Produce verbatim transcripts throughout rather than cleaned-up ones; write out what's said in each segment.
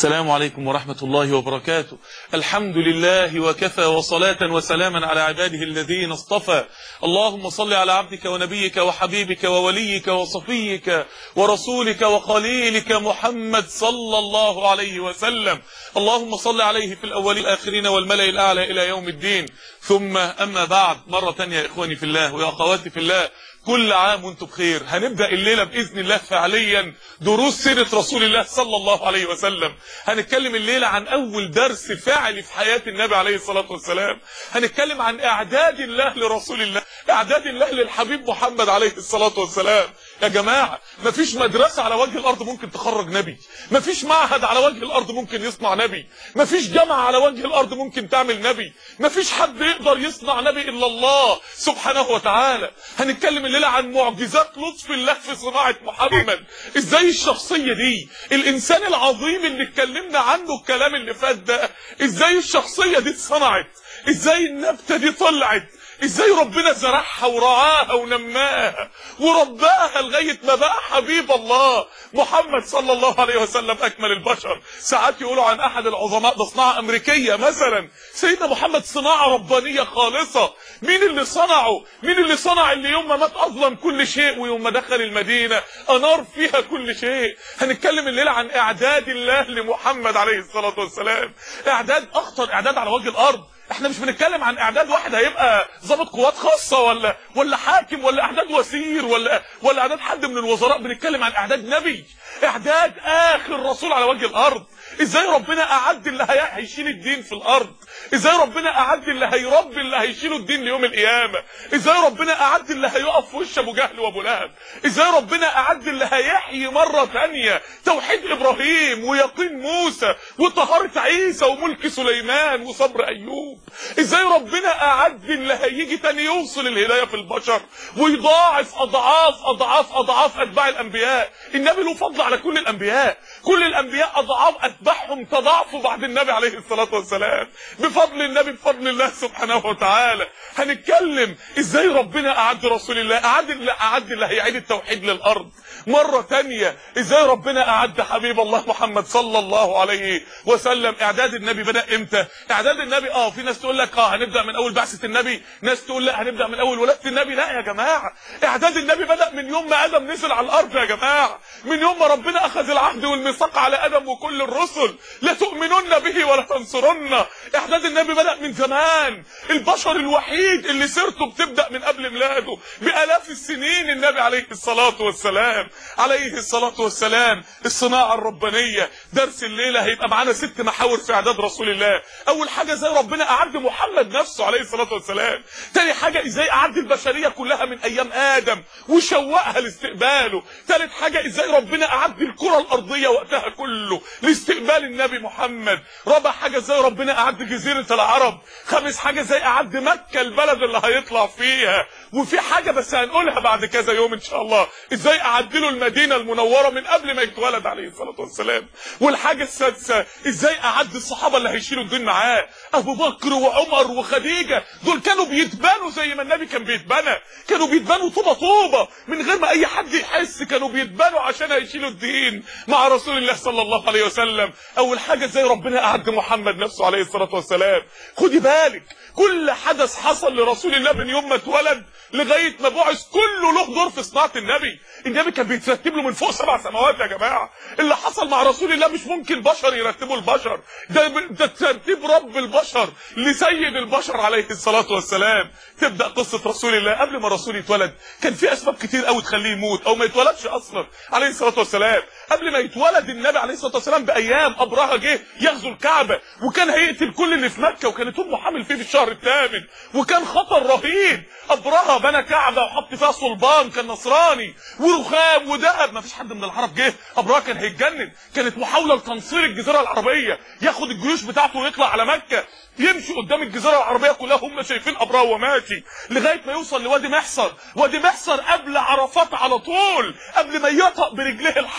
السلام عليكم ورحمة الله وبركاته. الحمد لله وكفى وصلاة وسلاما على عباده الذين اصطفى. اللهم صل على عبدك ونبيك وحبيبك ووليك وصفيك ورسولك وخليلك محمد صلى الله عليه وسلم. اللهم صل عليه في الأولين والآخرين والملأ الأعلى إلى يوم الدين. ثم أما بعد، مرة تانية يا إخواني في الله ويا أخواتي في الله، كل عام وانتم بخير. هنبدأ الليلة بإذن الله فعليا دروس سيرة رسول الله صلى الله عليه وسلم. هنتكلم الليلة عن أول درس فعلي في حياة النبي عليه الصلاة والسلام. هنتكلم عن إعداد الله لرسول الله، إعداد الله للحبيب محمد عليه الصلاة والسلام. يا جماعة، مفيش مدرسة على وجه الأرض ممكن تخرج نبي، مفيش معهد على وجه الأرض ممكن يصنع نبي، مفيش جامعة على وجه الأرض ممكن تعمل نبي، مفيش حد يقدر يصنع نبي إلا الله سبحانه وتعالى. هنتكلم الليلة عن معجزات لطف الله في صناعة محمد. ازاي الشخصية دي، الإنسان العظيم اللي اتكلمنا عنه الكلام اللي فات ده، ازاي الشخصية دي اتصنعت، ازاي النبتة دي طلعت، ازاي ربنا زرعها ورعاها ونماها ورباها لغايه ما بقى حبيب الله محمد صلى الله عليه وسلم اكمل البشر. ساعات يقولوا عن احد العظماء ده صناعه امريكيه مثلا، سيدنا محمد صناعه ربانيه خالصه. مين اللي صنعه؟ مين اللي صنع اللي يوم ما مات اظلم كل شيء ويوم ما دخل المدينه انار فيها كل شيء؟ هنتكلم الليله عن اعداد الله لمحمد عليه الصلاه والسلام، اعداد اخطر اعداد على وجه الارض. احنا مش بنتكلم عن اعداد واحد هيبقى ضابط قوات خاصه ولا ولا حاكم ولا اعداد وزير ولا ولا اعداد حد من الوزراء، بنتكلم عن اعداد نبي، اعداد اخر رسول على وجه الارض. ازاي ربنا اعد اللي هيشيل الدين في الارض، ازاي ربنا اعد اللي هيربي اللي هيشيلوا الدين ليوم القيامه، ازاي ربنا اعد اللي هيقف في وش ابو جهل وابو لهب، ازاي ربنا اعد اللي هيحيي مره ثانيه توحيد ابراهيم ويقين موسى وطهاره عيسى وملك سليمان وصبر ايوب، ازاي ربنا اعد اللي هيجي تاني يوصل الهدايه في البشر ويضاعف اضعاف اضعاف اضعاف اتباع الانبياء. النبي له فضل على كل الانبياء، كل الانبياء اضعاف اتباعهم تضاعفوا بعد النبي عليه الصلاه والسلام بفضل النبي بفضل الله سبحانه وتعالى. هنتكلم ازاي ربنا اعد رسول الله، اعد اللي اعد اللي هيعيد التوحيد للارض مره تانية، ازاي ربنا اعد حبيب الله محمد صلى الله عليه وسلم. اعداد النبي بدا امتى؟ اعداد النبي اه في ناس تقول لك اه هنبدا من اول بعثه النبي، ناس تقول لا هنبدا من اول ولاده النبي. لا يا جماعه، اعداد النبي بدا من يوم ما ادم نزل على الارض يا جماعه، من يوم ما ربنا اخذ العهد والميثاق على ادم وكل الرسل، لا تؤمنون به ولا تنصرن. اعداد النبي بدا من زمان، البشر الوحيد اللي سيرته بتبدا من قبل ميلاده بالاف السنين النبي عليه الصلاه والسلام عليه الصلاه والسلام. الصناعه الربانيه. درس الليله هيبقى معانا ست محاور في اعداد رسول الله. اول حاجه ازاي ربنا اعد محمد نفسه عليه الصلاه والسلام. تاني حاجه ازاي اعد البشريه كلها من ايام ادم وشوقها لاستقباله. تالت حاجه ازاي ربنا اعد الكره الارضيه وقتها كله لاستقبال النبي محمد. رابع حاجه ازاي ربنا اعد جزيره العرب. خامس حاجه ازاي اعد مكه البلد اللي هيطلع فيها. وفي حاجه بس هنقولها بعد كذا يوم ان شاء الله، ازاي اعد له المدينه المنوره من قبل ما يتولد عليه الصلاه والسلام. والحاجه السادسه ازاي اعد الصحابه اللي هيشيلوا الدين معاه، ابو بكر وعمر وخديجه. دول كانوا بيتبنوا زي ما النبي كان بيتبنى، كانوا بيتبنوا طوبه طوبه من غير ما اي حد يحس، كانوا بيتبنوا عشان هيشيلوا الدين مع رسول الله صلى الله عليه وسلم. اول حاجه ازاي ربنا اعد محمد نفسه عليه الصلاه والسلام. خدي بالك، كل حدث حصل لرسول الله من يوم ما اتولد لغايه ما بعث كله له دور في صناعه النبي. النبي كان بيترتب له من فوق سبع سماوات يا جماعه. اللي حصل مع رسول الله مش ممكن بشر يرتبوا البشر، ده ده ترتيب رب البشر لسيد البشر عليه الصلاه والسلام. تبدا قصه رسول الله. قبل ما الرسول يتولد كان في اسباب كتير قوي تخليه يموت او ما يتولدش اصلا عليه الصلاه والسلام. قبل ما يتولد النبي عليه الصلاه والسلام بايام ابرهه جه يغزو الكعبه وكان هيقتل كل اللي في مكه، وكانت امه حامل فيه في الشهر الثامن، وكان خطر رهيب. ابرهه بنى كعبه وحط فيها صلبان كان نصراني ورخام وذهب، ما فيش حد من العرب جه. ابرهه كان هيتجنن، كانت محاوله لتنصير الجزيره العربيه، ياخد الجيوش بتاعته ويطلع على مكه، يمشي قدام الجزيره العربيه كلها هم شايفين ابرهه وماشي لغايه ما يوصل لوادي محصر. وادي محصر قبل عرفات على طول، قبل ما يطأ برجليه الحرم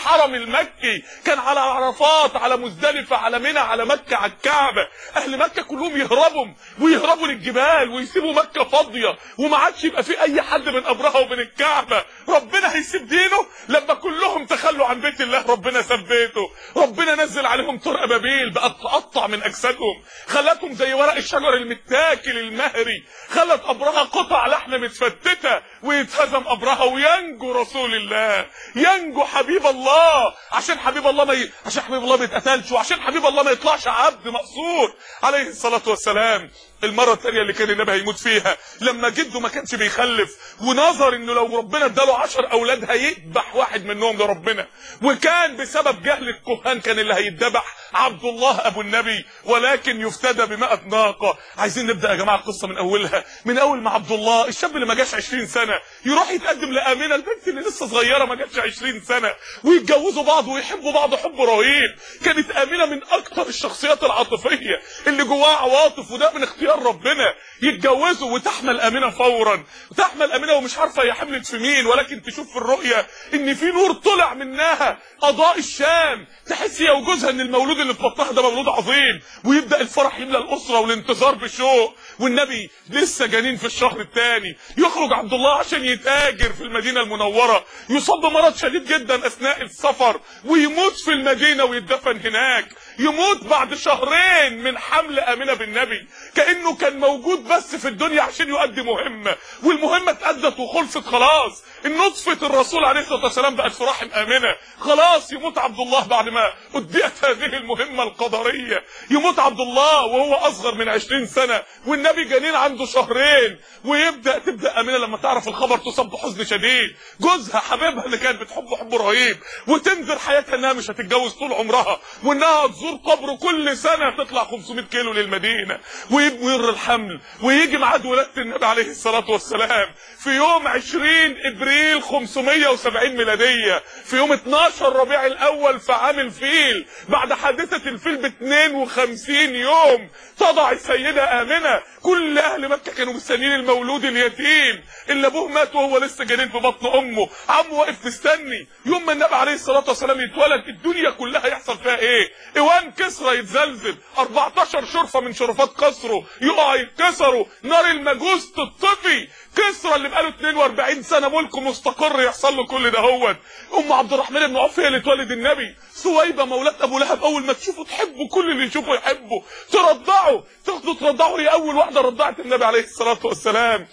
المكي كان على عرفات، على مزدلفه، على منى، على مكه، على الكعبه. اهل مكه كلهم يهربوا ويهربوا للجبال ويسيبوا مكه فاضيه وما عادش يبقى في اي حد بين ابرهه وبين الكعبه. ربنا هيسيب دينه لما كلهم تخلوا عن بيت الله. ربنا ثبته، ربنا نزل عليهم طرق ابابيل بقت تقطع من اجسادهم، خلتهم زي ورق الشجر المتاكل المهري، خلت ابرهه قطع لحم متفتته ويتهزم ابرهه وينجو رسول الله، ينجو حبيب الله. عشان حبيب الله ما ي... عشان حبيب الله ما يتقتلش، وعشان حبيب الله ما يطلعش عبد مقصور عليه الصلاه والسلام. المره الثانيه اللي كان النبي هيموت فيها لما جده ما كانش بيخلف، ونظر انه لو ربنا اداله عشر اولاد هيذبح واحد منهم لربنا، وكان بسبب جهل الكهان كان اللي هيتذبح عبد الله ابو النبي، ولكن يفتدى بمائة ناقه. عايزين نبدا يا جماعه القصه من اولها، من اول ما عبد الله الشاب اللي ما جاش عشرين سنه يروح يتقدم لامنه البنت اللي لسه صغيره ما جاتش عشرين سنه، ويتجوزوا بعض ويحبوا بعض حب رهيب. كانت امنه من اكثر الشخصيات العاطفيه اللي جواها عواطف، وده من اختيار ربنا. يتجوزوا وتحمل امنه فورا، وتحمل امنه ومش عارفه هي حملت في مين، ولكن تشوف في الرؤيه ان في نور طلع منها اضاء الشام، تحس هي وجوزها ان المولود اللي في بطنها ده مولود عظيم، ويبدا الفرح يملى الاسره والانتظار بشوق. والنبي لسه جنين في الشهر الثاني، يخرج عبد الله عشان يتاجر في المدينه المنوره، يصاب بمرض شديد جدا اثناء السفر ويموت في المدينه ويدفن هناك، يموت بعد شهرين من حمل امنه بالنبي، كانه كان موجود بس في الدنيا عشان يؤدي مهمه، والمهمه اتأدت وخلصت خلاص. النطفه الرسول عليه الصلاه والسلام بقت في رحم امنه، خلاص يموت عبد الله بعد ما اديت هذه المهمه القدريه. يموت عبد الله وهو اصغر من عشرين سنه، والنبي جنين عنده شهرين، ويبدا تبدا امنه لما تعرف الخبر تصاب بحزن شديد. جوزها حبيبها اللي كانت بتحبه حب رهيب، وتنذر حياتها انها مش هتتجوز طول عمرها، وانها تزور قبره كل سنه تطلع خمسمائة كيلو للمدينه، ويمر الحمل ويجي ميعاد ولاده النبي عليه الصلاه والسلام في يوم عشرين ابريل خمسمائة وسبعين ميلاديه، في يوم اتناشر ربيع الاول في عام الفيل، بعد حادثه الفيل ب اثنين وخمسين يوم. تضع السيده امنه، كل اهل مكه كانوا مستنيين المولود اليتيم اللي ابوه مات وهو لسه جنين في بطن امه، عمه واقف مستني يوم ما النبي عليه الصلاه والسلام يتولد. الدنيا كلها يحصل فيها ايه؟ ايوان كسرى يتزلزل، اربعتاشر شرفه من شرفات قصره يقع يتكسروا، نار المجوس تطفي، كسرى اللي بقاله اثنين واربعين سنه ملكه مستقر يحصل له كل ده. هوت ام عبد الرحمن بن عوف هي اللي تولد النبي، ثويبه مولاه ابو لهب اول ما تشوفه تحبه، كل اللي يشوفه يحبه، ترضعه، تاخده ترضعه، هي اول واحده رضعت النبي عليه الصلاه والسلام.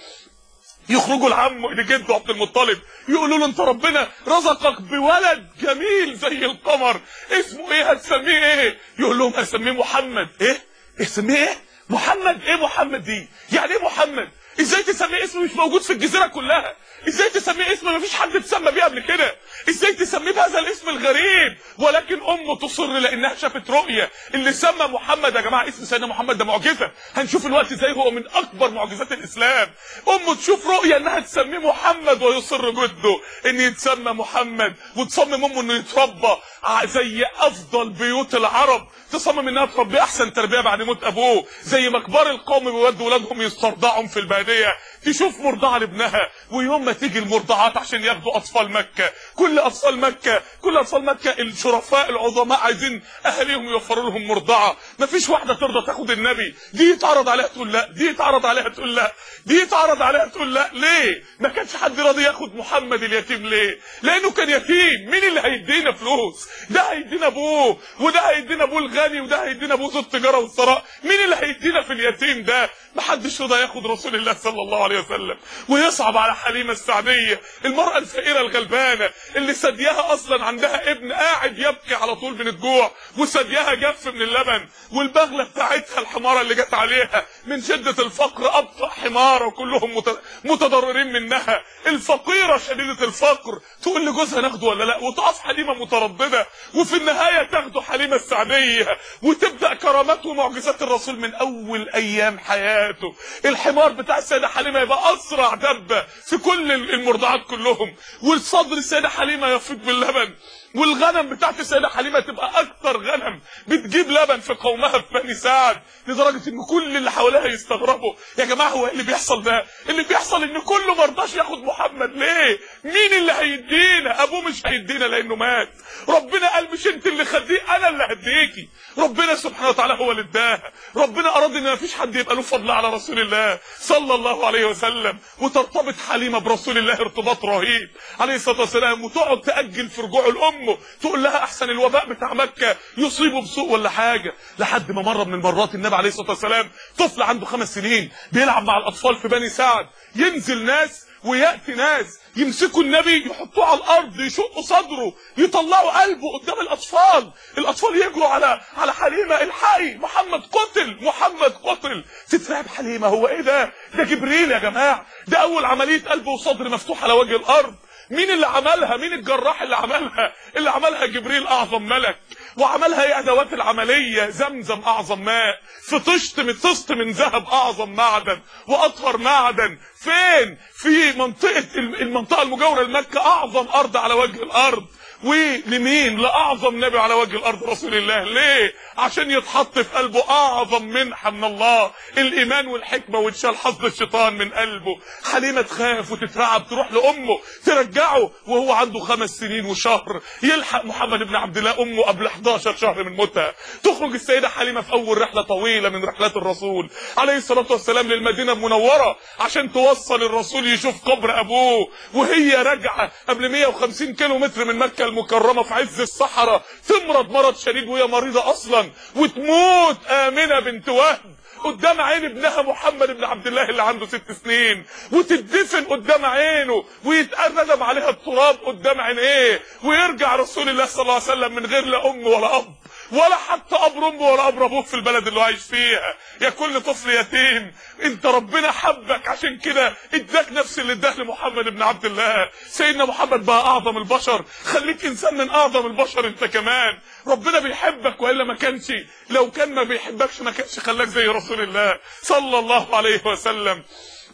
يخرجوا لعمه لجده عبد المطلب يقولوا له انت ربنا رزقك بولد جميل زي القمر، اسمه ايه؟ هتسميه ايه؟ يقول لهم اسميه محمد. ايه؟ اسميه ايه؟ محمد؟ ايه محمد دي؟ يعني ايه محمد؟ ازاي تسميه اسم مش موجود في الجزيره كلها؟ ازاي تسميه اسم ما فيش حد اتسمى بيه قبل كده؟ ازاي تسميه بهذا الاسم الغريب؟ ولكن امه تصر لانها شافت رؤيه. اللي سمى محمد يا جماعه اسم سيدنا محمد ده معجزه، هنشوف الوقت ازاي هو من اكبر معجزات الاسلام. امه تشوف رؤيه انها تسميه محمد، ويصر جده ان يتسمى محمد، وتصمم امه انه يتربى زي افضل بيوت العرب، تصمم انها تربيه احسن تربيه بعد موت ابوه، زي ما كبار القوم بيودوا ولادهم يسترضعهم في الباديه. تشوف مرضعه لابنها، ويوم ما تيجي المرضعات عشان ياخدوا اطفال مكه، كل اطفال مكه كل اطفال مكه الشرفاء العظماء عايزين اهاليهم يوفروا لهم مرضعه. مفيش واحده ترضى تاخد النبي، دي يتعرض عليها تقول لا، دي يتعرض عليها تقول لا، دي يتعرض عليها تقول لا. ليه؟ ما كانش حد راضي ياخد محمد اليتيم. ليه؟ لانه كان يتيم. مين اللي هيدينا فلوس؟ ده هيدينا ابوه، وده هيدينا ابوه الغني، وده هيدينا ابوه ذو التجاره والثراء. مين اللي هيدينا في اليتيم ده؟ محدش رضى ياخد رسول الله صلى الله عليه وسلم. ويصعب على حليمه السعديه، المراه الفقيره الغلبانه اللي ثديها اصلا عندها ابن قاعد يبكي على طول من الجوع، وثديها جف من اللبن، والبغله بتاعتها الحماره اللي جت عليها من شده الفقر ابطا حماره، وكلهم متضررين منها. الفقيره شديده الفقر تقول لجوزها ناخده ولا لا، وتقف حليمه متردده، وفي النهايه تاخده حليمه السعديه، وتبدا كرامات ومعجزات الرسول من اول ايام حياته. الحمار بتاع السيده حليمه يبقى اسرع دبه في كل المرضعات كلهم، والصدر السيده حليمه يفيض باللبن، والغنم بتاعت السيده حليمه تبقى اكثر غنم وتجيب لبن في قومها في بني سعد، لدرجه ان كل اللي حواليها يستغربوا. يا جماعه هو ايه اللي بيحصل ده؟ اللي بيحصل ان كله ما رضاش ياخد محمد. ليه؟ مين اللي هيدينا؟ ابوه مش هيدينا لانه مات. ربنا قال مش انت اللي خديه، انا اللي هديكي. ربنا سبحانه وتعالى هو اللي اداها. ربنا اراد ان ما فيش حد يبقى له فضل على رسول الله صلى الله عليه وسلم. وترتبط حليمه برسول الله ارتباط رهيب عليه الصلاه والسلام، وتقعد تاجل في رجوعه لامه، تقول لها احسن الوباء بتاع مكه يصيبه بسوء ولا حاجه. لحد ما مره من المرات النبي عليه الصلاه والسلام طفل عنده خمس سنين بيلعب مع الاطفال في بني سعد، ينزل ناس وياتي ناس يمسكوا النبي يحطوه على الارض، يشقوا صدره، يطلعوا قلبه قدام الاطفال. الاطفال يجروا على على حليمه، الحقي محمد قتل، محمد قتل. تترعب حليمه، هو ايه ده؟ ده جبريل يا جماعه، ده اول عمليه قلب وصدر مفتوح على وجه الارض. مين اللي عملها؟ مين الجراح اللي عملها؟ اللي عملها جبريل اعظم ملك. وعملها ايه ادوات العمليه؟ زمزم اعظم ماء، في طشت من طست من ذهب اعظم معدن واطهر معدن. فين؟ في منطقه المنطقه المجاوره لمكه، اعظم ارض على وجه الارض. ولمين؟ لاعظم نبي على وجه الارض رسول الله. ليه؟ عشان يتحط في قلبه اعظم منحه من الله، الايمان والحكمه، وتشال حظ الشيطان من قلبه. حليمه تخاف وتترعب، تروح لامه ترجعه وهو عنده خمس سنين وشهر، يلحق محمد بن عبد الله امه قبل احداشر شهر من موتها. تخرج السيده حليمه في اول رحله طويله من رحلات الرسول عليه الصلاه والسلام للمدينه المنوره عشان توصل الرسول يشوف قبر ابوه، وهي راجعه قبل مية وخمسين كيلو متر من مكه المكرمه في عز الصحراء، تمرض مرض شديد وهي مريضه اصلا، وتموت آمنة بنت وهب قدام عين ابنها محمد بن عبد الله اللي عنده ست سنين، وتدفن قدام عينه، ويتردم عليها التراب قدام عينيه، ويرجع رسول الله صلى الله عليه وسلم من غير لا ام ولا اب، ولا حتى قبر امه ولا قبر ابوه في البلد اللي عايش فيها. يا كل طفل يتيم، انت ربنا حبك عشان كده اداك نفس اللي اداه لمحمد بن عبد الله. سيدنا محمد بقى اعظم البشر، خليك انسان من اعظم البشر انت كمان. ربنا بيحبك، والا ما كانش، لو كان ما بيحبكش ما كانش خلاك زي رسول الله صلى الله عليه وسلم.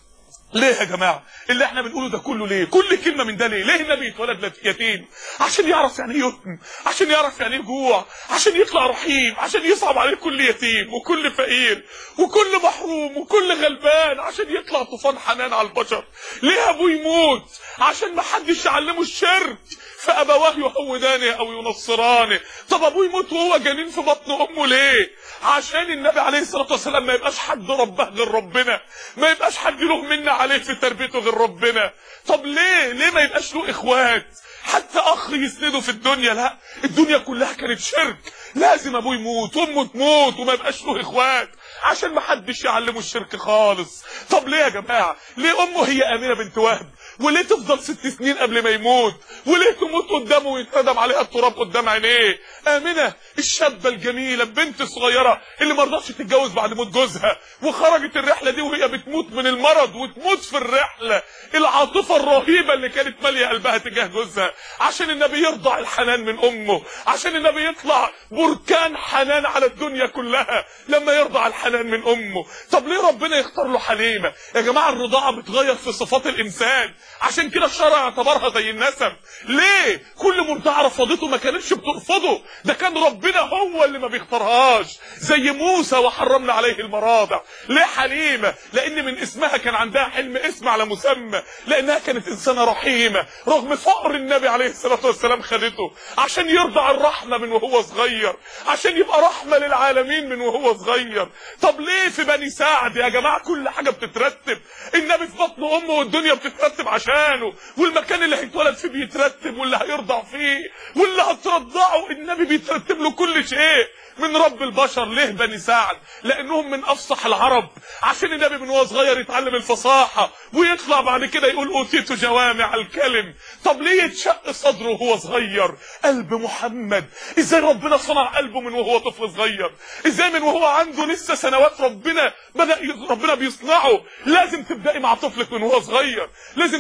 ليه يا جماعه اللي احنا بنقوله ده كله؟ ليه كل كلمه من ده؟ ليه ليه النبي اتولد يتيم؟ عشان يعرف يعني ايه يتم، عشان يعرف يعني ايه جوع، عشان يطلع رحيم، عشان يصعب عليه كل يتيم وكل فقير وكل محروم وكل غلبان، عشان يطلع طوفان حنان على البشر. ليه ابوه يموت؟ عشان ما حدش يعلمه الشرك، فابواه يهودانه او ينصرانه. طب ابوه يموت وهو جنين في بطن امه ليه؟ عشان النبي عليه الصلاه والسلام ما يبقاش حد ربه غير ربنا، ما يبقاش حد له منا عليه في تربيته غير ربنا. طب ليه ليه ما يبقاش له اخوات، حتى اخ يسنده في الدنيا؟ لا، الدنيا كلها كانت شرك، لازم ابوه يموت وامه تموت وما يبقاش له اخوات عشان ما حدش يعلمه الشرك خالص. طب ليه يا جماعه؟ ليه امه هي امينه بنت وهب؟ وليه تفضل ست سنين قبل ما يموت؟ وليه تموت قدامه ويتردم عليها التراب قدام عينيه؟ آمنة الشابة الجميلة البنت الصغيرة اللي ما رضتش تتجوز بعد موت جوزها، وخرجت الرحلة دي وهي بتموت من المرض وتموت في الرحلة. العاطفة الرهيبة اللي كانت مالية قلبها تجاه جوزها عشان النبي يرضع الحنان من أمه، عشان النبي يطلع بركان حنان على الدنيا كلها لما يرضع الحنان من أمه. طب ليه ربنا يختار له حليمة؟ يا جماعة الرضاعة بتغير في صفات الإنسان، عشان كده الشرع اعتبرها زي النسب. ليه؟ كل مرضعة رفضته ما كانتش بترفضه، ده كان ربنا هو اللي ما بيختارهاش، زي موسى وحرمنا عليه المراضع. ليه حليمة؟ لان من اسمها كان عندها حلم اسم على مسمى، لانها كانت انسانة رحيمة رغم فقر النبي عليه الصلاة والسلام خدته عشان يرضع الرحمة من وهو صغير، عشان يبقى رحمة للعالمين من وهو صغير. طب ليه في بني سعد يا جماعة كل حاجة بتترتب؟ النبي في بطن امه والدنيا بتترتب عشانه، والمكان اللي هيتولد فيه بيترتب، واللي هيرضع فيه واللي هترضعه النبي بيترتب له كل شيء من رب البشر. ليه بني سعد؟ لانهم من افصح العرب، عشان النبي من وهو صغير يتعلم الفصاحه ويطلع بعد كده يقول اوتيت جوامع الكلم. طب ليه يتشق صدره وهو صغير؟ قلب محمد ازاي ربنا صنع قلبه من وهو طفل صغير؟ ازاي من وهو عنده لسه سنوات ربنا بدا ربنا بيصنعه؟ لازم تبداي مع طفلك من وهو صغير، لازم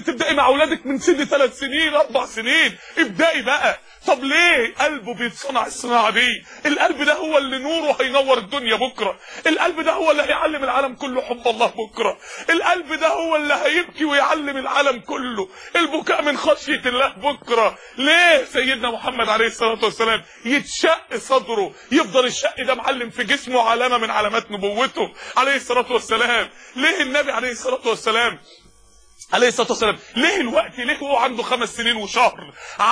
تبدأي مع اولادك من سن ثلاث سنين اربع سنين، ابدأي بقى. طب ليه؟ قلبه بيتصنع الصناعة دي. القلب ده هو اللي نوره هينور الدنيا بكرة، القلب ده هو اللي هيعلم العالم كله حب الله بكرة، القلب ده هو اللي هيبكي ويعلم العالم كله البكاء من خشية الله بكرة. ليه سيدنا محمد عليه الصلاة والسلام يتشق صدره، يفضل الشق ده معلم في جسمه علامة من علامات نبوته عليه الصلاة والسلام؟ ليه النبي عليه الصلاة والسلام عليه الصلاة والسلام ليه الوقت ليه هو عنده خمس سنين وشهر؟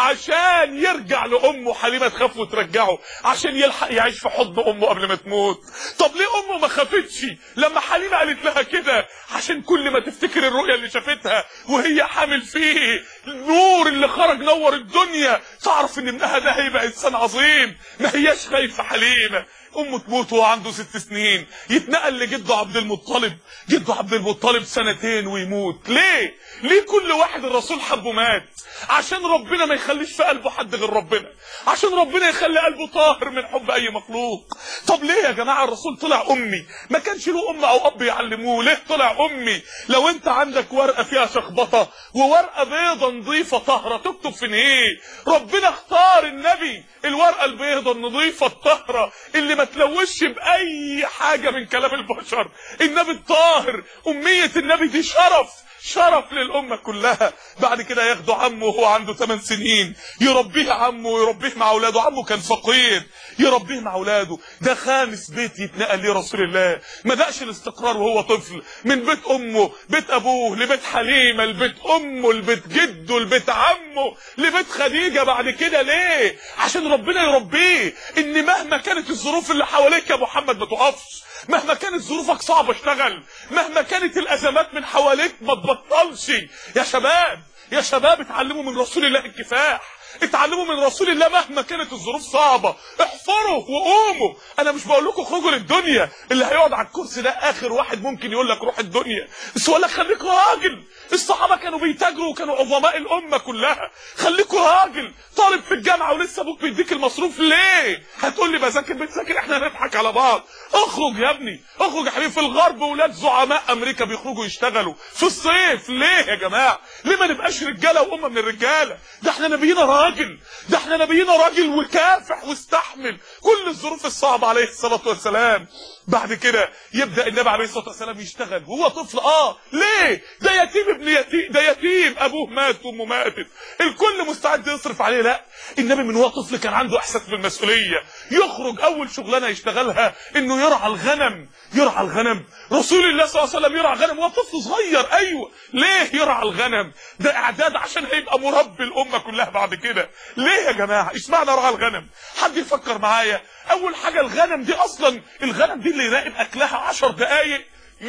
عشان يرجع لأمه حليمة تخاف وترجعه، عشان يلحق يعيش في حضن أمه قبل ما تموت. طب ليه أمه ما خافتش لما حليمة قالت لها كده؟ عشان كل ما تفتكر الرؤية اللي شافتها وهي حامل فيه النور اللي خرج نور الدنيا، تعرف ان ابنها ده هيبقى انسان عظيم. ما هياش خايفة حليمة. امه تموت وهو عنده ست سنين، يتنقل لجده عبد المطلب، جده عبد المطلب سنتين ويموت. ليه؟ ليه كل واحد الرسول حبه مات؟ عشان ربنا ما يخليش في قلبه حد غير ربنا، عشان ربنا يخلي قلبه طاهر من حب اي مخلوق. طب ليه يا جماعه الرسول طلع امي؟ ما كانش له ام او اب يعلموه، ليه طلع امي؟ لو انت عندك ورقه فيها شخبطه وورقه بيضه نظيفه طاهره، تكتب في ايه؟ ربنا اختار النبي الورقه البيضه النظيفه الطاهره اللي ما تلوش باي حاجه من كلام البشر، النبي الطاهر. اميه النبي دي شرف، شرف للأمة كلها. بعد كده ياخده عمه وهو عنده ثمان سنين، يربيه عمه ويربيه مع اولاده. عمه كان فقير، يربيه مع اولاده. ده خامس بيت يتنقل ليه رسول الله. ما دقش الاستقرار وهو طفل، من بيت امه، بيت ابوه، لبيت حليمه، لبيت امه، لبيت جده، لبيت عمه، لبيت خديجه. بعد كده ليه؟ عشان ربنا يربيه ان مهما كانت الظروف اللي حواليك يا محمد ما تقفش، مهما كانت ظروفك صعبه اشتغل، مهما كانت الازمات من حواليك ما تبطلش. يا شباب يا شباب اتعلموا من رسول الله الكفاح، اتعلموا من رسول الله مهما كانت الظروف صعبه، احفروا وقوموا. انا مش بقول لكم اخرجوا للدنيا، اللي هيقعد على الكرسي ده اخر واحد ممكن يقول لك روح الدنيا، بس بقول لك خليك راجل. الصحابه كانوا بيتاجروا وكانوا عظماء الامه كلها. خليكوا راجل. طالب في الجامعه ولسه ابوك بيديك المصروف، ليه؟ هتقول لي بذاكر بتذاكر، احنا هنضحك على بعض. اخرج يا ابني، اخرج يا حبيبي. في الغرب ولاد زعماء امريكا بيخرجوا يشتغلوا في الصيف. ليه يا جماعه؟ ليه ما نبقاش رجاله وامه من الرجاله؟ ده احنا نبينا راجل، ده احنا نبينا راجل وكافح واستحمل كل الظروف الصعبه عليه الصلاه والسلام. بعد كده يبدا النبي عليه الصلاه والسلام يشتغل وهو طفل. اه ليه؟ ده يتيم ابن يتيم، ده يتيم ابوه مات وامه ماتت، الكل مستعد يصرف عليه. لا، النبي من وهو طفل كان عنده احساس بالمسؤوليه. يخرج اول شغلانه يشتغلها انه يرعى الغنم. يرعى الغنم. رسول الله صلى الله عليه وسلم يرعى غنم وهو طفل صغير. ايوه، ليه يرعى الغنم؟ ده اعداد عشان هيبقى مربي الامه كلها بعد كده. ليه يا جماعه؟ اشمعنى رعى الغنم؟ حد يفكر معايا. اول حاجه الغنم دي اصلا، الغنم دي اللي يراقب اكلها عشر دقايق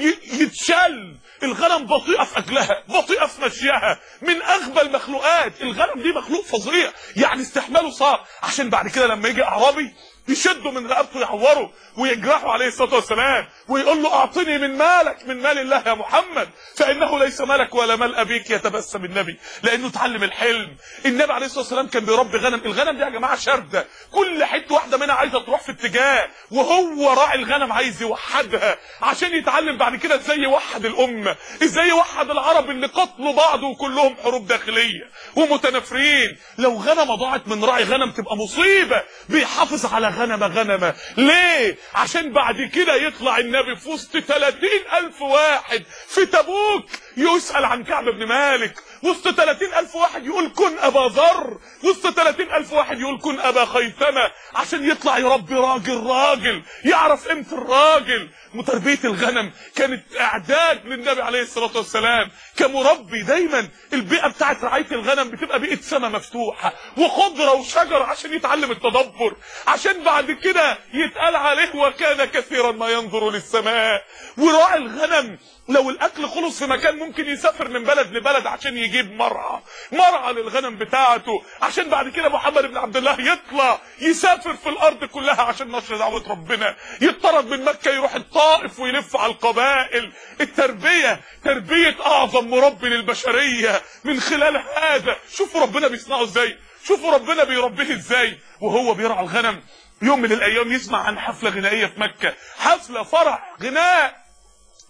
يتشل. الغنم بطيئه في اكلها، بطيئه في مشيها، من اغبى المخلوقات. الغنم دي مخلوق فظيع، يعني استحماله صعب. عشان بعد كده لما يجي اعرابي يشده من رقبته يعوره ويجرحه عليه الصلاه والسلام ويقول له اعطني من مالك، من مال الله يا محمد، فانه ليس مالك ولا مال ابيك. يتبسم النبي لانه اتعلم الحلم. النبي عليه الصلاه والسلام كان بيربي غنم. الغنم دي يا جماعه شرده، كل حته واحده منها عايزه تروح في اتجاه، وهو راعي الغنم عايز يوحدها عشان يتعلم بعد كده ازاي يوحد الامه، ازاي يوحد العرب اللي قتلوا بعض وكلهم حروب داخليه ومتنافرين. لو غنمه ضاعت من راعي غنم تبقى مصيبه. بيحافظ على غنمه غنمه. ليه؟ عشان بعد كده يطلع النبي في وسط ثلاثين ألف واحد في تبوك يسأل عن كعب بن مالك، وسط ثلاثين ألف واحد يقول كن أبا ذر، وسط ثلاثين ألف واحد يقول كن أبا خيثمة، عشان يطلع يربي راجل راجل يعرف قيمة الراجل. وتربية الغنم كانت إعداد للنبي عليه الصلاة والسلام كمربي. دايما البيئة بتاعت رعاية الغنم بتبقى بيئة سماء مفتوحة وخضرة وشجر عشان يتعلم التدبر، عشان بعد كده يتقال عليه وكان كثيرا ما ينظر للسماء. وراعي الغنم لو الاكل خلص في مكان ممكن يسافر من بلد لبلد عشان يجيب مرعى مرعى للغنم بتاعته، عشان بعد كده محمد بن عبد الله يطلع يسافر في الارض كلها عشان نشر دعوه ربنا. يطرد من مكه يروح الطائف ويلف على القبائل. التربيه تربيه اعظم مربي للبشريه من خلال هذا. شوفوا ربنا بيصنعه ازاي، شوفوا ربنا بيربيه ازاي وهو بيرعى الغنم. يوم من الايام يسمع عن حفله غنائيه في مكه، حفله فرح غناء.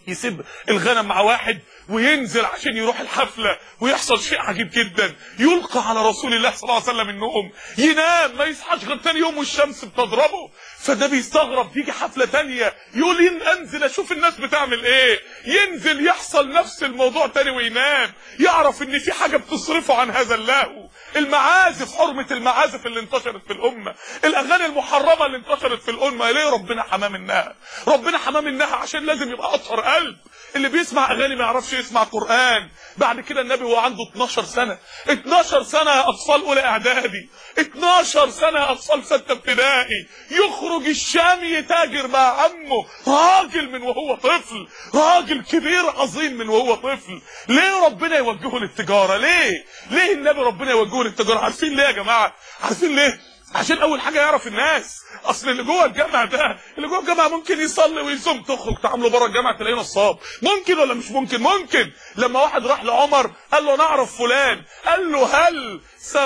يسيب الغنم مع واحد وينزل عشان يروح الحفلة ويحصل شيء عجيب جدا، يلقى على رسول الله صلى الله عليه وسلم النوم، ينام ما يصحاش غير تاني يوم والشمس بتضربه. فده بيستغرب، تيجي حفلة تانية يقول انزل اشوف الناس بتعمل ايه، ينزل يحصل نفس الموضوع تاني وينام، يعرف ان في حاجة بتصرفه عن هذا اللهو. المعازف، حرمة المعازف اللي انتشرت في الامة، الاغاني المحرمة اللي انتشرت في الامة، ليه ربنا حماه منها؟ ربنا حماه منها عشان لازم يبقى اطهر قلب. اللي بيسمع اغاني ما يعرفش يسمع قرآن. بعد كده النبي وهو عنده اتناشر سنة، اتناشر سنة اطفال اولى اعدادي، اتناشر سنة اطفال ستة ابتدائي، يخرج الشام يتاجر مع عمه، راجل من وهو طفل، راجل كبير عظيم من وهو طفل. ليه ربنا يوجهه للتجارة؟ ليه؟ ليه النبي ربنا يوجهه للتجارة؟ عارفين ليه يا جماعة؟ عارفين ليه؟ عشان اول حاجة يعرف الناس. اصل اللي جوه الجامعة ده، اللي جوه الجامعة ممكن يصلي ويصوم، تخرج تعامله بره الجامعة تلاقيه نصاب. ممكن ولا مش ممكن؟ ممكن. لما واحد راح لعمر قال له نعرف فلان، قال له هل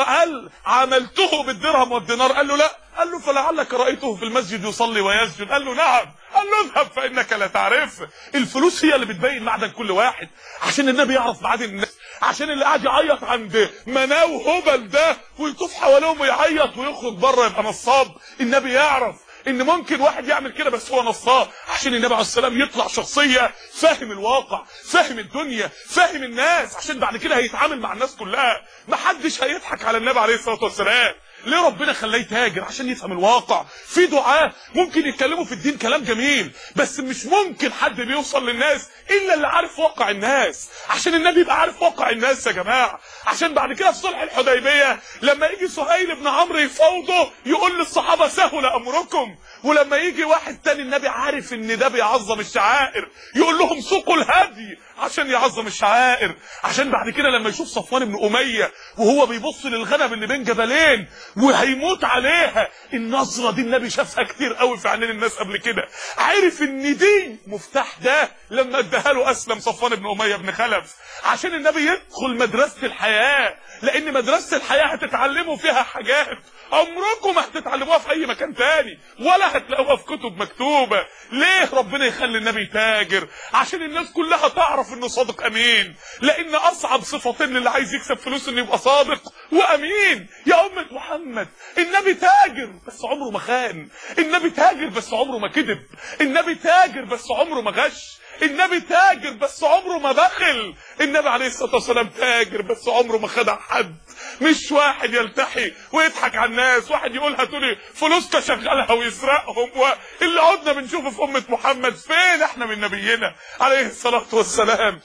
هل عملته بالدرهم والدينار؟ قال له لا. قال له فلعلك رأيته في المسجد يصلي ويسجد؟ قال له نعم. قال له اذهب فإنك لا تعرف. الفلوس هي اللي بتبين معدن كل واحد، عشان النبي يعرف معادن الناس. عشان اللي قاعد يعيط عند مناو هبل ده ويطوف حواليهم ويعيط ويخرج بره يبقى نصاب، النبي يعرف ان ممكن واحد يعمل كده بس هو نصاب. عشان النبي عليه السلام يطلع شخصية فاهم الواقع، فاهم الدنيا، فاهم الناس، عشان بعد كده هيتعامل مع الناس كلها. محدش هيضحك على النبي عليه الصلاة والسلام. ليه ربنا خلاه يتاجر؟ عشان يفهم الواقع. في دعاة ممكن يتكلموا في الدين كلام جميل، بس مش ممكن حد بيوصل للناس الا اللي عارف واقع الناس. عشان النبي يبقى عارف واقع الناس يا جماعه. عشان بعد كده في صلح الحديبيه لما يجي سهيل بن عمرو يفاوضه يقول للصحابه سهل امركم، ولما يجي واحد تاني النبي عارف ان ده بيعظم الشعائر يقول لهم سوقوا الهدي عشان يعظم الشعائر. عشان بعد كده لما يشوف صفوان بن اميه وهو بيبص للغنم اللي بين جبلين وهيموت عليها، النظره دي النبي شافها كتير قوي في عينين الناس قبل كده، عارف ان دي مفتاح ده لما اداها له اسلم صفوان بن اميه بن خلف. عشان النبي يدخل مدرسه الحياه، لان مدرسه الحياه هتتعلموا فيها حاجات عمركم ما هتتعلموها في اي مكان تاني ولا هتلاقوها في كتب مكتوبه. ليه ربنا يخلي النبي تاجر؟ عشان الناس كلها تعرف انه صادق امين، لان اصعب صفتين للي عايز يكسب فلوس انه يبقى صادق وامين. يا امه محمد النبي تاجر بس عمره ما خان، النبي تاجر بس عمره ما كذب، النبي تاجر بس عمره ما غش، النبي تاجر بس عمره ما بخل، النبي عليه الصلاه والسلام تاجر بس عمره ما خدع حد. مش واحد يلتحي ويضحك على الناس، واحد يقول هاتولي فلوس تشغلها ويسرقهم، واللي عدنا بنشوفه في امه محمد. فين احنا من نبينا عليه الصلاه والسلام؟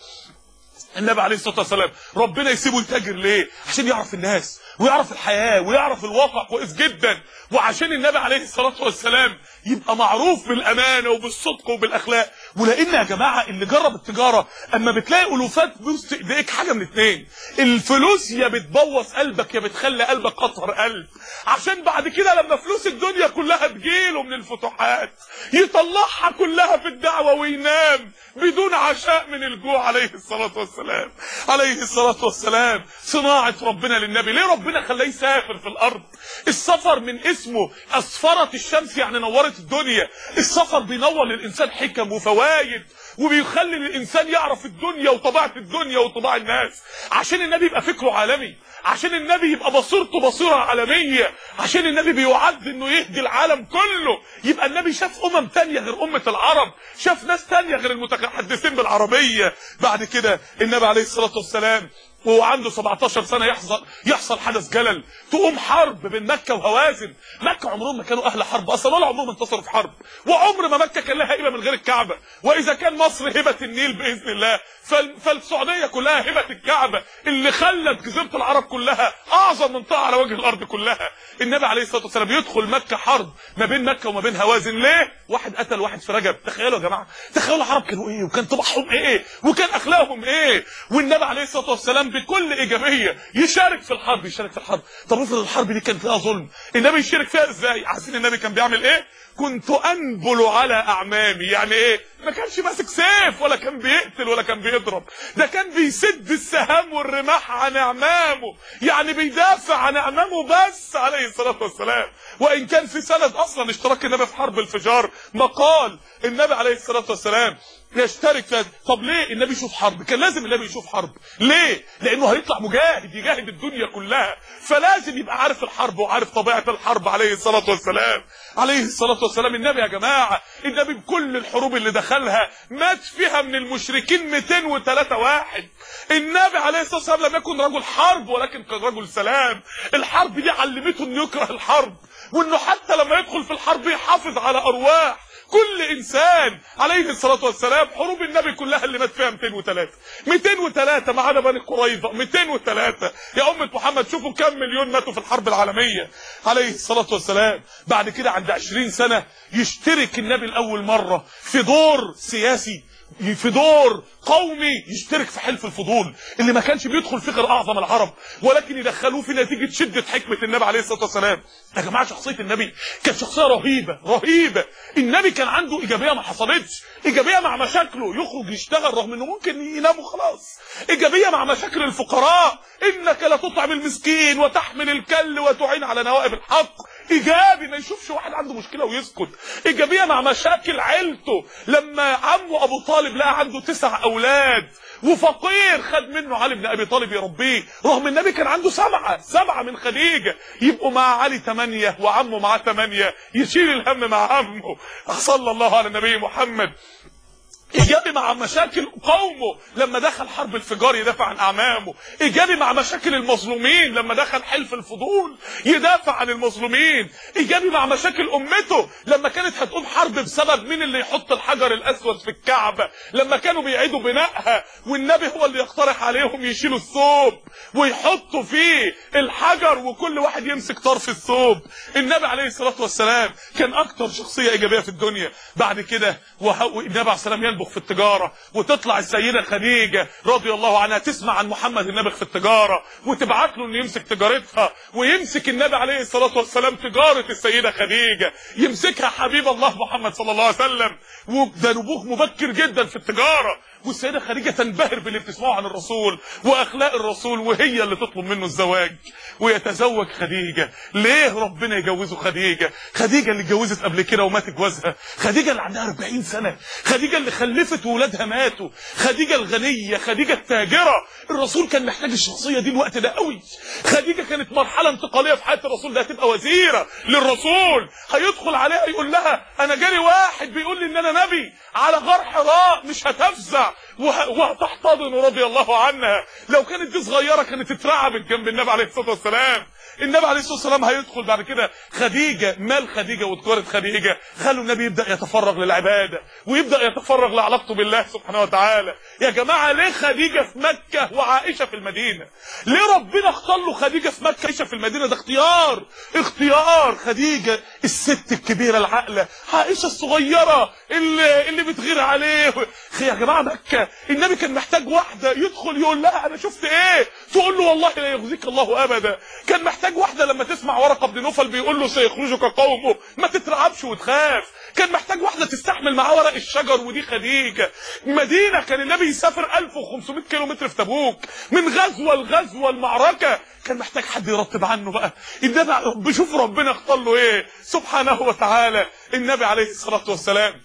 النبي عليه الصلاه والسلام ربنا يسيبه يتاجر ليه؟ عشان يعرف الناس ويعرف الحياه ويعرف الواقع كويس جدا، وعشان النبي عليه الصلاه والسلام يبقى معروف بالامانه وبالصدق وبالاخلاق. ولان يا جماعه اللي جرب التجاره اما بتلاقي الوفات وسط ايديك حاجه من اتنين، الفلوس يا بتبوظ قلبك يا بتخلي قلبك قطر قلب. عشان بعد كده لما فلوس الدنيا كلها تجيله من الفتوحات يطلعها كلها في الدعوه وينام بدون عشاء من الجوع عليه الصلاه والسلام. عليه الصلاه والسلام صناعه ربنا للنبي. ليه ربنا خلاه يسافر في الارض؟ السفر من اسمه اسفرت الشمس يعني نورت الدنيا. السفر بينور للانسان حكم وفوايد وبيخلي الانسان يعرف الدنيا وطبيعه الدنيا وطباع الناس. عشان النبي يبقى فكره عالمي، عشان النبي يبقى بصيرته بصيره عالميه، عشان النبي بيعد انه يهدي العالم كله. يبقى النبي شاف امم تانية غير امه العرب، شاف ناس تانية غير المتحدثين بالعربيه. بعد كده النبي عليه الصلاه والسلام وهو عنده سبعتاشر سنه يحصل يحصل حدث جلل، تقوم حرب بين مكه وهوازن. مكه عمرهم ما كانوا اهل حرب اصلا ولا عمرهم انتصروا في حرب، وعمر ما مكه كان لها هيبه من غير الكعبه. واذا كان مصر هبه النيل باذن الله، فالسعوديه كلها هبه الكعبه اللي خلت جزيره العرب كلها اعظم منطقه على وجه الارض كلها. النبي عليه الصلاه والسلام يدخل مكه حرب ما بين مكه وما بين هوازن. ليه؟ واحد قتل واحد في رجب. تخيلوا يا جماعه، تخيلوا العرب كانوا ايه وكان طباعهم ايه وكان اخلاقهم ايه. والنبي عليه الصلاه والسلام بكل ايجابيه يشارك في الحرب يشارك في الحرب. طب افرض الحرب دي كان فيها ظلم، النبي يشارك فيها ازاي؟ عارفين النبي كان بيعمل ايه؟ كنت انبل على اعمامي. يعني ايه؟ ما كانش ماسك سيف ولا كان بيقتل ولا كان بيضرب، ده كان بيسد السهام والرماح عن اعمامه، يعني بيدافع عن اعمامه بس عليه الصلاه والسلام. وان كان في سند اصلا اشتراك النبي في حرب الفجار، مقال النبي عليه الصلاه والسلام يشترك في. طب ليه النبي يشوف حرب؟ كان لازم النبي يشوف حرب. ليه؟ لانه هيطلع مجاهد يجاهد الدنيا كلها، فلازم يبقى عارف الحرب وعارف طبيعه الحرب عليه الصلاه والسلام. عليه الصلاه والسلام النبي يا جماعه، النبي بكل الحروب اللي دخلها مات فيها من المشركين مئتين وثلاثة واحد. النبي عليه الصلاه والسلام لم يكن رجل حرب ولكن كان رجل سلام. الحرب دي علمته انه يكره الحرب، وانه حتى لما يدخل في الحرب يحافظ على ارواح كل انسان عليه الصلاه والسلام. حروب النبي كلها اللي مات فيها مئتين وثلاثة مئتين وثلاثة ما عدا بني قريظه مئتين وثلاثة. يا امه محمد شوفوا كم مليون ماتوا في الحرب العالميه عليه الصلاه والسلام. بعد كده عند عشرين سنه يشترك النبي لاول مره في دور سياسي، في دور قومي، يشترك في حلف الفضول اللي ما كانش بيدخل فيه غير اعظم العرب، ولكن يدخلوه في نتيجه شده حكمه النبي عليه الصلاه والسلام. يا جماعه شخصيه النبي كانت شخصيه رهيبه رهيبه. النبي كان عنده ايجابيه ما حصلتش، ايجابيه مع مشاكله، يخرج يشتغل رغم انه ممكن ينام وخلاص. ايجابيه مع مشاكل الفقراء، انك لا تطعم المسكين وتحمل الكل وتعين على نوائب الحق. ايجابي ما يشوفش واحد عنده مشكله ويسكت. ايجابيه مع مشاكل عيلته، لما عمه ابو طالب لقى عنده تسع اولاد وفقير خد منه علي بن ابي طالب يربيه، رغم النبي كان عنده سبعه سبعه من خديجه، يبقوا مع علي ثمانيه وعمه معاه ثمانيه، يشيل الهم مع عمه. صلى الله على النبي محمد. ايجابي مع مشاكل قومه لما دخل حرب الفجار يدافع عن اعمامه، ايجابي مع مشاكل المظلومين لما دخل حلف الفضول يدافع عن المظلومين، ايجابي مع مشاكل امته لما كانت هتقوم حرب بسبب مين اللي يحط الحجر الاسود في الكعبه، لما كانوا بيعيدوا بنائها والنبي هو اللي يقترح عليهم يشيلوا الثوب ويحطوا فيه الحجر وكل واحد يمسك طرف الثوب. النبي عليه الصلاه والسلام كان اكتر شخصيه ايجابيه في الدنيا. بعد كده النبي عليه السلام ينبغ في التجاره، وتطلع السيده خديجه رضي الله عنها تسمع عن محمد النبغ في التجاره وتبعت له انه يمسك تجارتها، ويمسك النبي عليه الصلاه والسلام تجاره السيده خديجه، يمسكها حبيب الله محمد صلى الله عليه وسلم. وده نبوغ مبكر جدا في التجاره، والسيده خديجه تنبهر باللي بتسمعه عن الرسول واخلاق الرسول، وهي اللي تطلب منه الزواج ويتزوج خديجه. ليه ربنا يجوزه خديجه؟ خديجه اللي اتجوزت قبل كده ومات جوازها، خديجه اللي عندها أربعين سنه، خديجه اللي خلفت وولادها ماتوا، خديجه الغنيه، خديجه التاجره. الرسول كان محتاج الشخصيه دي الوقت ده قوي. خديجه كانت مرحله انتقاليه في حياه الرسول، ده هتبقى وزيره للرسول، هيدخل عليها يقول لها انا جالي واحد بيقول لي ان انا نبي على غار حراء، مش هتفزع وهتحتضن رضي الله عنها. لو كانت دي صغيره كانت اترعبت جنب النبي عليه الصلاه والسلام. النبي عليه الصلاه والسلام هيدخل بعد كده. خديجه، مال خديجه وتجاره خديجه خلوا النبي يبدا يتفرغ للعباده ويبدا يتفرغ لعلاقته بالله سبحانه وتعالى. يا جماعه ليه خديجه في مكه وعائشه في المدينه؟ ليه ربنا اختار له خديجه في مكه وعائشه في المدينه؟ ده اختيار اختيار. خديجه الست الكبيره العاقله، عائشه الصغيره اللي اللي بتغير عليه. يا جماعه مكه النبي كان محتاج واحده يدخل يقول لها انا شفت ايه، تقول له والله لا يخزيك الله ابدا. كان محتاج واحده لما تسمع ورقه بن نوفل بيقول له سيخرجك قومه ما تترعبش وتخاف. كان محتاج واحده تستحمل معاه ورق الشجر، ودي خديجه. مدينه كان النبي يسافر ألف وخمسمائة كيلو متر في تبوك من غزوه لغزوه المعركه، كان محتاج حد يرتب عنه بقى. النبي بشوف ربنا اختار له ايه سبحانه وتعالى. النبي عليه الصلاه والسلام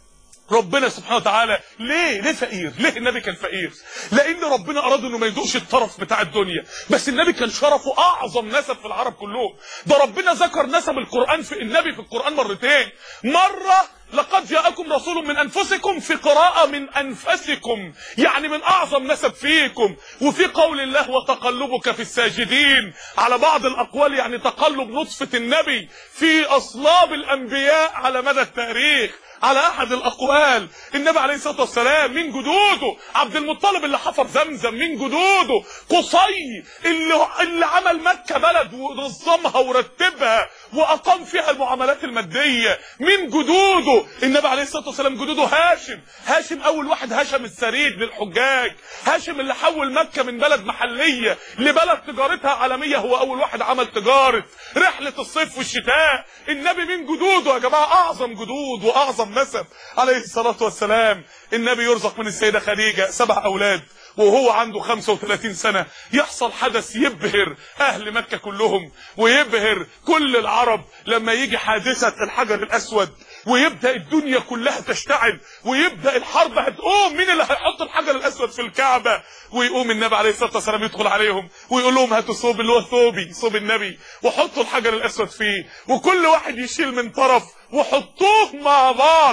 ربنا سبحانه وتعالى ليه ليه فقير؟ ليه النبي كان فقير؟ لان ربنا اراد انه ما يدوقش الطرف بتاع الدنيا، بس النبي كان شرفه اعظم نسب في العرب كلهم. ده ربنا ذكر نسب القران في النبي في القران مرتين، مره لقد جاءكم رسول من انفسكم، في قراءه من انفسكم يعني من اعظم نسب فيكم. وفي قول الله وتقلبك في الساجدين، على بعض الاقوال يعني تقلب نطفه النبي في اصلاب الانبياء على مدى التاريخ. على احد الاقوال النبي عليه الصلاه والسلام من جدوده عبد المطلب اللي حفر زمزم، من جدوده قصي اللي اللي عمل مكه بلد ونظمها ورتبها واقام فيها المعاملات الماديه، من جدوده النبي عليه الصلاه والسلام. جدوده هاشم، هاشم اول واحد هشم السريد للحجاج، هاشم اللي حول مكه من بلد محليه لبلد تجارتها عالميه، هو اول واحد عمل تجاره رحله الصيف والشتاء. النبي من جدوده يا جماعه اعظم جدود واعظم نسب عليه الصلاه والسلام. النبي يرزق من السيده خديجه سبع اولاد وهو عنده خمسة وثلاثين سنة، يحصل حدث يبهر اهل مكة كلهم ويبهر كل العرب لما يجي حادثة الحجر الاسود ويبدأ الدنيا كلها تشتعل، ويبدأ الحرب هتقوم. مين اللي هيحط الحجر الأسود في الكعبة؟ ويقوم النبي عليه الصلاة والسلام يدخل عليهم ويقول لهم هاتوا ثوب اللي هو ثوبي، ثوب النبي، وحطوا الحجر الأسود فيه، وكل واحد يشيل من طرف وحطوه مع بعض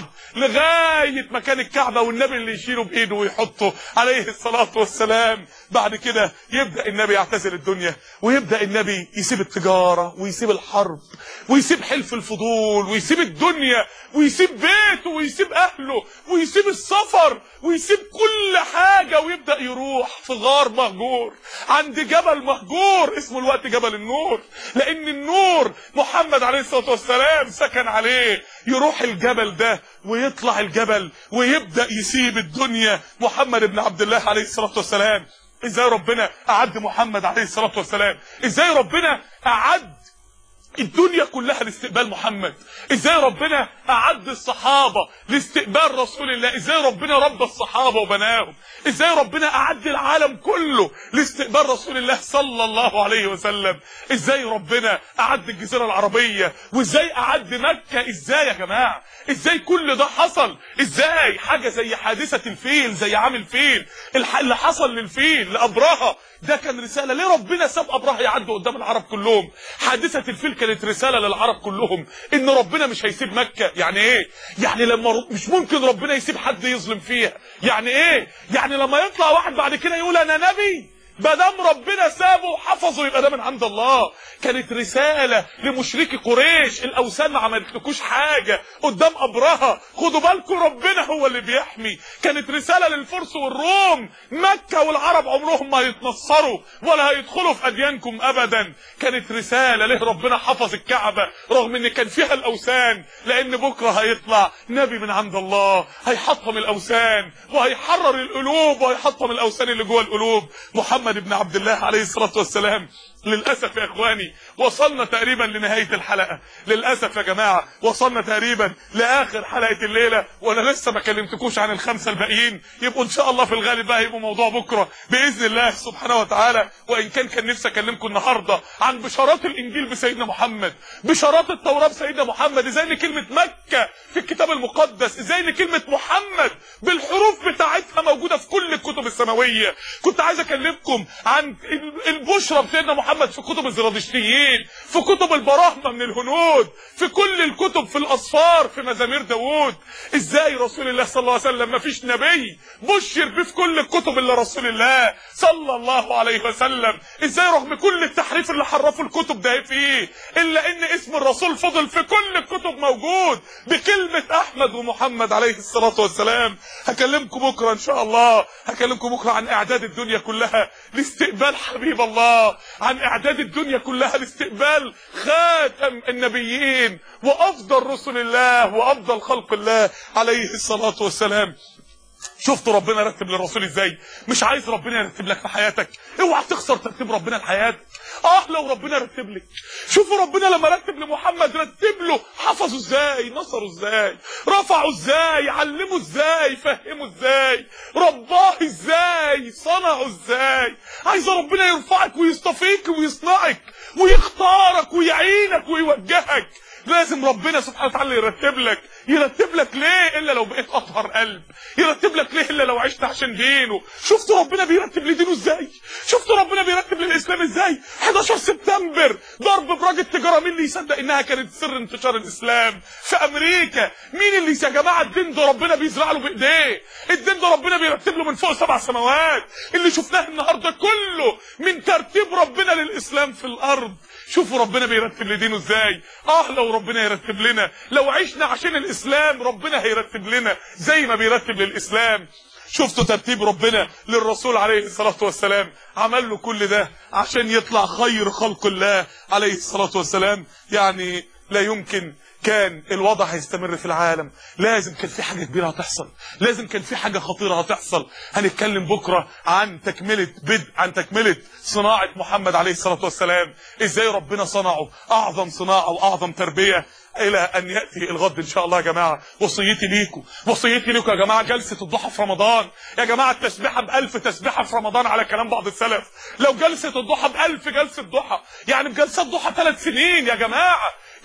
لغاية مكان الكعبة، والنبي اللي يشيله بإيده ويحطه عليه الصلاة والسلام. بعد كده يبدأ النبي يعتزل الدنيا، ويبدأ النبي يسيب التجارة ويسيب الحرب ويسيب حلف الفضول ويسيب الدنيا ويسيب بيته ويسيب أهله ويسيب السفر ويسيب كل حاجة، ويبدأ يروح في غار مهجور عند جبل مهجور اسمه الوقت جبل النور، لأن النور محمد عليه الصلاة والسلام سكن عليه. يروح الجبل ده ويطلع الجبل ويبدأ يسيب الدنيا محمد بن عبد الله عليه الصلاة والسلام. ازاي ربنا أعد محمد عليه الصلاة والسلام؟ ازاي ربنا أعد الدنيا كلها لاستقبال محمد؟ ازاي ربنا اعد الصحابة لاستقبال رسول الله؟ ازاي ربنا ربى الصحابة وبناهم؟ ازاي ربنا اعد العالم كله لاستقبال رسول الله صلى الله عليه وسلم؟ ازاي ربنا اعد الجزيرة العربية؟ وازاي اعد مكة؟ ازاي يا جماعة؟ ازاي كل ده حصل؟ ازاي حاجة زي حادثة الفيل، زي عام الفيل اللي حصل للفيل لأبرهة، ده كان رسالة. ليه ربنا ساب أبرهة يعدوا قدام العرب كلهم؟ حادثة الفيل كانت رسالة للعرب كلهم ان ربنا مش هيسيب مكة. يعني ايه؟ يعني لما مش ممكن ربنا يسيب حد يظلم فيها. يعني ايه؟ يعني لما يطلع واحد بعد كده يقول انا نبي، مادام ربنا سابه وحفظه يبقى ده من عند الله. كانت رسالة لمشركي قريش، الاوثان ما عملتلكوش حاجة قدام ابرهة، خدوا بالكم ربنا هو اللي بيحمي. كانت رسالة للفرس والروم، مكة والعرب عمرهم ما يتنصروا ولا هيدخلوا في اديانكم ابدا. كانت رسالة ليه ربنا حفظ الكعبة رغم ان كان فيها الاوثان، لان بكرة هيطلع نبي من عند الله هيحطم الاوثان وهيحرر القلوب وهيحطم الاوثان اللي جوه القلوب. محمد محمد بن عبد الله عليه الصلاة والسلام. للأسف يا إخواني وصلنا تقريبا لنهاية الحلقة، للأسف يا جماعة وصلنا تقريبا لآخر حلقة الليلة، وأنا لسه ما كلمتكوش عن الخمسة الباقيين. يبقوا إن شاء الله في الغالب بقى يبقوا موضوع بكرة بإذن الله سبحانه وتعالى. وإن كان كان نفسي أكلمكم النهاردة عن بشارات الإنجيل بسيدنا محمد، بشارات التوراة بسيدنا محمد، إزاي إن كلمة مكة في الكتاب المقدس، إزاي إن كلمة محمد بالحروف بتاعتها موجودة في كل الكتب السماوية. كنت عايز أكلمكم عن البشرى بسيدنا محمد في كتب الزرادشتيين، في كتب البراهمة من الهنود، في كل الكتب، في الأصفار، في مزامير داوود. ازاي رسول الله صلى الله عليه وسلم ما فيش نبي بشر بيه في كل الكتب الا رسول الله صلى الله عليه وسلم؟ ازاي رغم كل التحريف اللي حرفوا الكتب ده فيه الا ان اسم الرسول فضل في كل الكتب موجود بكلمة احمد ومحمد عليه الصلاة والسلام. هكلمكم بكرة ان شاء الله، هكلمكم بكرة عن اعداد الدنيا كلها لاستقبال حبيب الله، عن اعداد الدنيا كلها لاستقبال خاتم النبيين وافضل رسل الله وافضل خلق الله عليه الصلاة والسلام. شفتوا ربنا رتب للرسول ازاي؟ مش عايز ربنا يرتب لك في حياتك؟ اوعى تخسر ترتيب ربنا لحياتك. اه لو ربنا رتب لك. شوفوا ربنا لما رتب لمحمد رتب له حفظه ازاي، نصره ازاي، رفعه ازاي، علمه ازاي، فهمه ازاي، رباه ازاي، صنعه ازاي. عايز ربنا يرفعك ويصطفيك ويصنعك ويختارك ويعينك ويوجهك. لازم ربنا سبحانه وتعالى يرتب لك. يرتب لك ليه الا لو بقيت اطهر قلب؟ يرتب لك ليه الا لو عشت عشان دينه؟ شفتوا ربنا بيرتب لدينه ازاي؟ شفتوا ربنا بيرتب للاسلام ازاي؟ حداشر سبتمبر ضرب براج التجاره، مين اللي يصدق انها كانت سر انتشار الاسلام في امريكا؟ مين اللي يا جماعه الدين ده ربنا بيزرع له بايديه، الدين ده ربنا بيرتب له من فوق سبع سماوات. اللي شفناه النهارده كله من ترتيب ربنا للاسلام في الارض. شوفوا ربنا بيرتب لدينه ازاي. اه لو ربنا يرتب لنا، لو عشنا عشان الاسلام ربنا هيرتب لنا زي ما بيرتب للاسلام. شفتوا ترتيب ربنا للرسول عليه الصلاة والسلام؟ عمل له كل ده عشان يطلع خير خلق الله عليه الصلاة والسلام. يعني لا يمكن كان الوضع هيستمر في العالم، لازم كان في حاجة كبيرة هتحصل، لازم كان في حاجة خطيرة هتحصل. هنتكلم بكرة عن تكملة بدء عن تكملة صناعة محمد عليه الصلاة والسلام، ازاي ربنا صنعه اعظم صناعة واعظم تربية الى ان يأتي الغد ان شاء الله. يا جماعة وصيتي ليكم، وصيتي ليكم يا جماعة جلسة الضحى في رمضان. يا جماعة التسبيحة بألف تسبيحة في رمضان على كلام بعض السلف. لو جلسة الضحى بألف جلسة ضحى يعني بجلسات ضحى ثلاث سنين يا جماعة.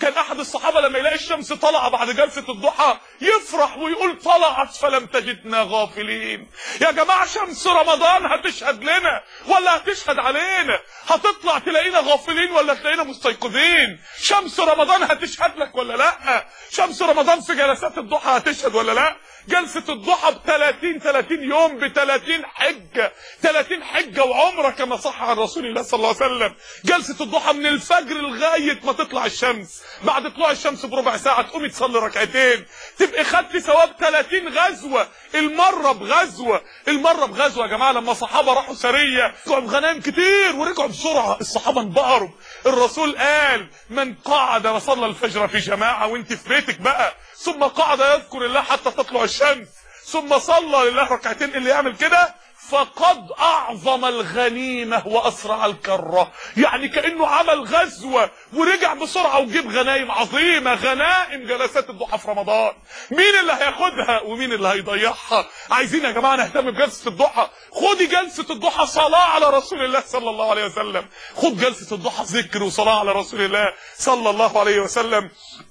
كان احد الصحابه لما يلاقي الشمس طالعه بعد جلسه الضحى يفرح ويقول طلعت فلم تجدنا غافلين. يا جماعه شمس رمضان هتشهد لنا ولا هتشهد علينا؟ هتطلع تلاقينا غافلين ولا تلاقينا مستيقظين؟ شمس رمضان هتشهد لك ولا لا؟ شمس رمضان في جلسات الضحى هتشهد ولا لا؟ جلسة الضحى ب ثلاثين ثلاثين يوم ب ثلاثين حجة، ثلاثين حجة وعمرة كما صح عن رسول الله صلى الله عليه وسلم. جلسة الضحى من الفجر لغاية ما تطلع الشمس، بعد طلوع الشمس بربع ساعة تقومي تصلي ركعتين، تبقي خدتي ثواب ثلاثين غزوة، المرة بغزوة، المرة بغزوة. يا جماعة لما صحابة راحوا سرية رجعوا بغنائم كتير ورجعوا بسرعة، الصحابة انبهروا. الرسول قال من قعد وصلى الفجر في جماعة وانت في بيتك بقى، ثم قعد يذكر الله حتى تطلع الشمس، ثم صلى لله ركعتين، اللي يعمل كده فقد اعظم الغنيمة واسرع الكرة. يعني كأنه عمل غزوة ورجع بسرعة وجيب غنايم عظيمة، غنائم جلسات الضحى في رمضان. مين اللي هياخدها ومين اللي هيضيعها؟ عايزين يا جماعة نهتم بجلسة الضحى. خدي جلسة الضحى صلاة على رسول الله صلى الله عليه وسلم، خد جلسة الضحى ذكر وصلاة على رسول الله صلى الله عليه وسلم.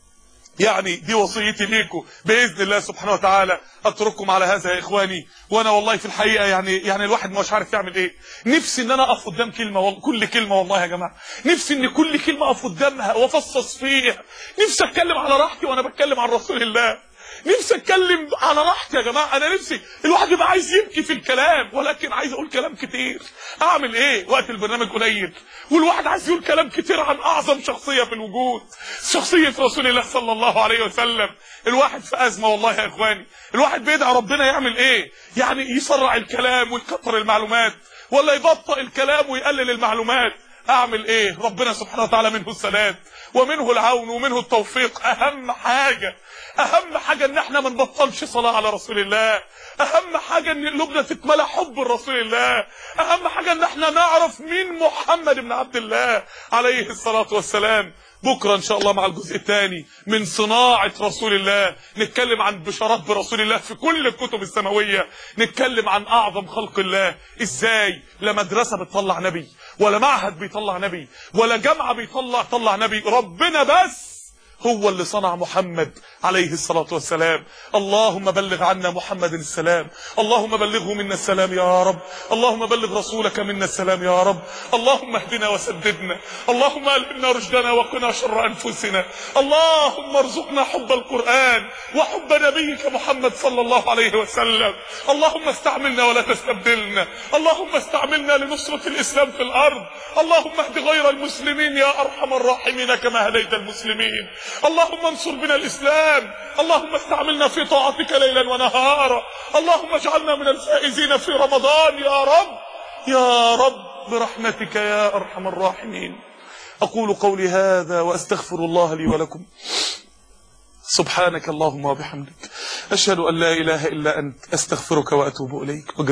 يعني دي وصيتي ليكم باذن الله سبحانه وتعالى. اترككم على هذا يا اخواني، وانا والله في الحقيقه يعني يعني الواحد مش عارف يعمل ايه. نفسي ان انا اقف قدام كلمه والله، كل كلمه والله يا جماعه، نفسي ان كل كلمه اقف قدامها وافصص فيها. نفسي اتكلم على راحتي وانا بتكلم عن رسول الله، نفسي اتكلم على راحتي يا جماعه. انا نفسي الواحد يبقى عايز يبكي في الكلام، ولكن عايز اقول كلام كتير. اعمل ايه؟ وقت البرنامج قليل، والواحد عايز يقول كلام كتير عن اعظم شخصيه في الوجود، شخصيه رسول الله صلى الله عليه وسلم. الواحد في ازمه والله يا اخواني، الواحد بيدعي ربنا يعمل ايه؟ يعني يسرع الكلام ويكتر المعلومات، ولا يبطئ الكلام ويقلل المعلومات؟ اعمل ايه؟ ربنا سبحانه وتعالى منه السداد ومنه العون ومنه التوفيق. اهم حاجه اهم حاجه ان احنا ما نبطلش صلاه على رسول الله، اهم حاجه ان قلوبنا تتملى حب رسول الله، اهم حاجه ان احنا نعرف مين محمد بن عبد الله عليه الصلاه والسلام. بكره ان شاء الله مع الجزء الثاني من صناعه رسول الله، نتكلم عن بشارات برسول الله في كل الكتب السماويه، نتكلم عن اعظم خلق الله، ازاي لا مدرسه بتطلع نبي ولا معهد بيطلع نبي ولا جامعه بيطلع طلع نبي، ربنا بس هو اللي صنع محمد عليه الصلاة والسلام. اللهم بلغ عنا محمد السلام، اللهم بلغه منا السلام يا رب، اللهم بلغ رسولك منا السلام يا رب. اللهم اهدنا وسددنا، اللهم ألهمنا رشدنا وقنا شر أنفسنا، اللهم ارزقنا حب القرآن وحب نبيك محمد صلى الله عليه وسلم. اللهم استعملنا ولا تستبدلنا، اللهم استعملنا لنصرة الإسلام في الأرض، اللهم اهد غير المسلمين يا أرحم الراحمين كما هديت المسلمين، اللهم انصر بنا الإسلام، اللهم استعملنا في طاعتك ليلا ونهارا، اللهم اجعلنا من الفائزين في رمضان يا رب يا رب برحمتك يا أرحم الراحمين. أقول قولي هذا وأستغفر الله لي ولكم. سبحانك اللهم وبحمدك، أشهد أن لا إله إلا أنت، أستغفرك وأتوب إليك.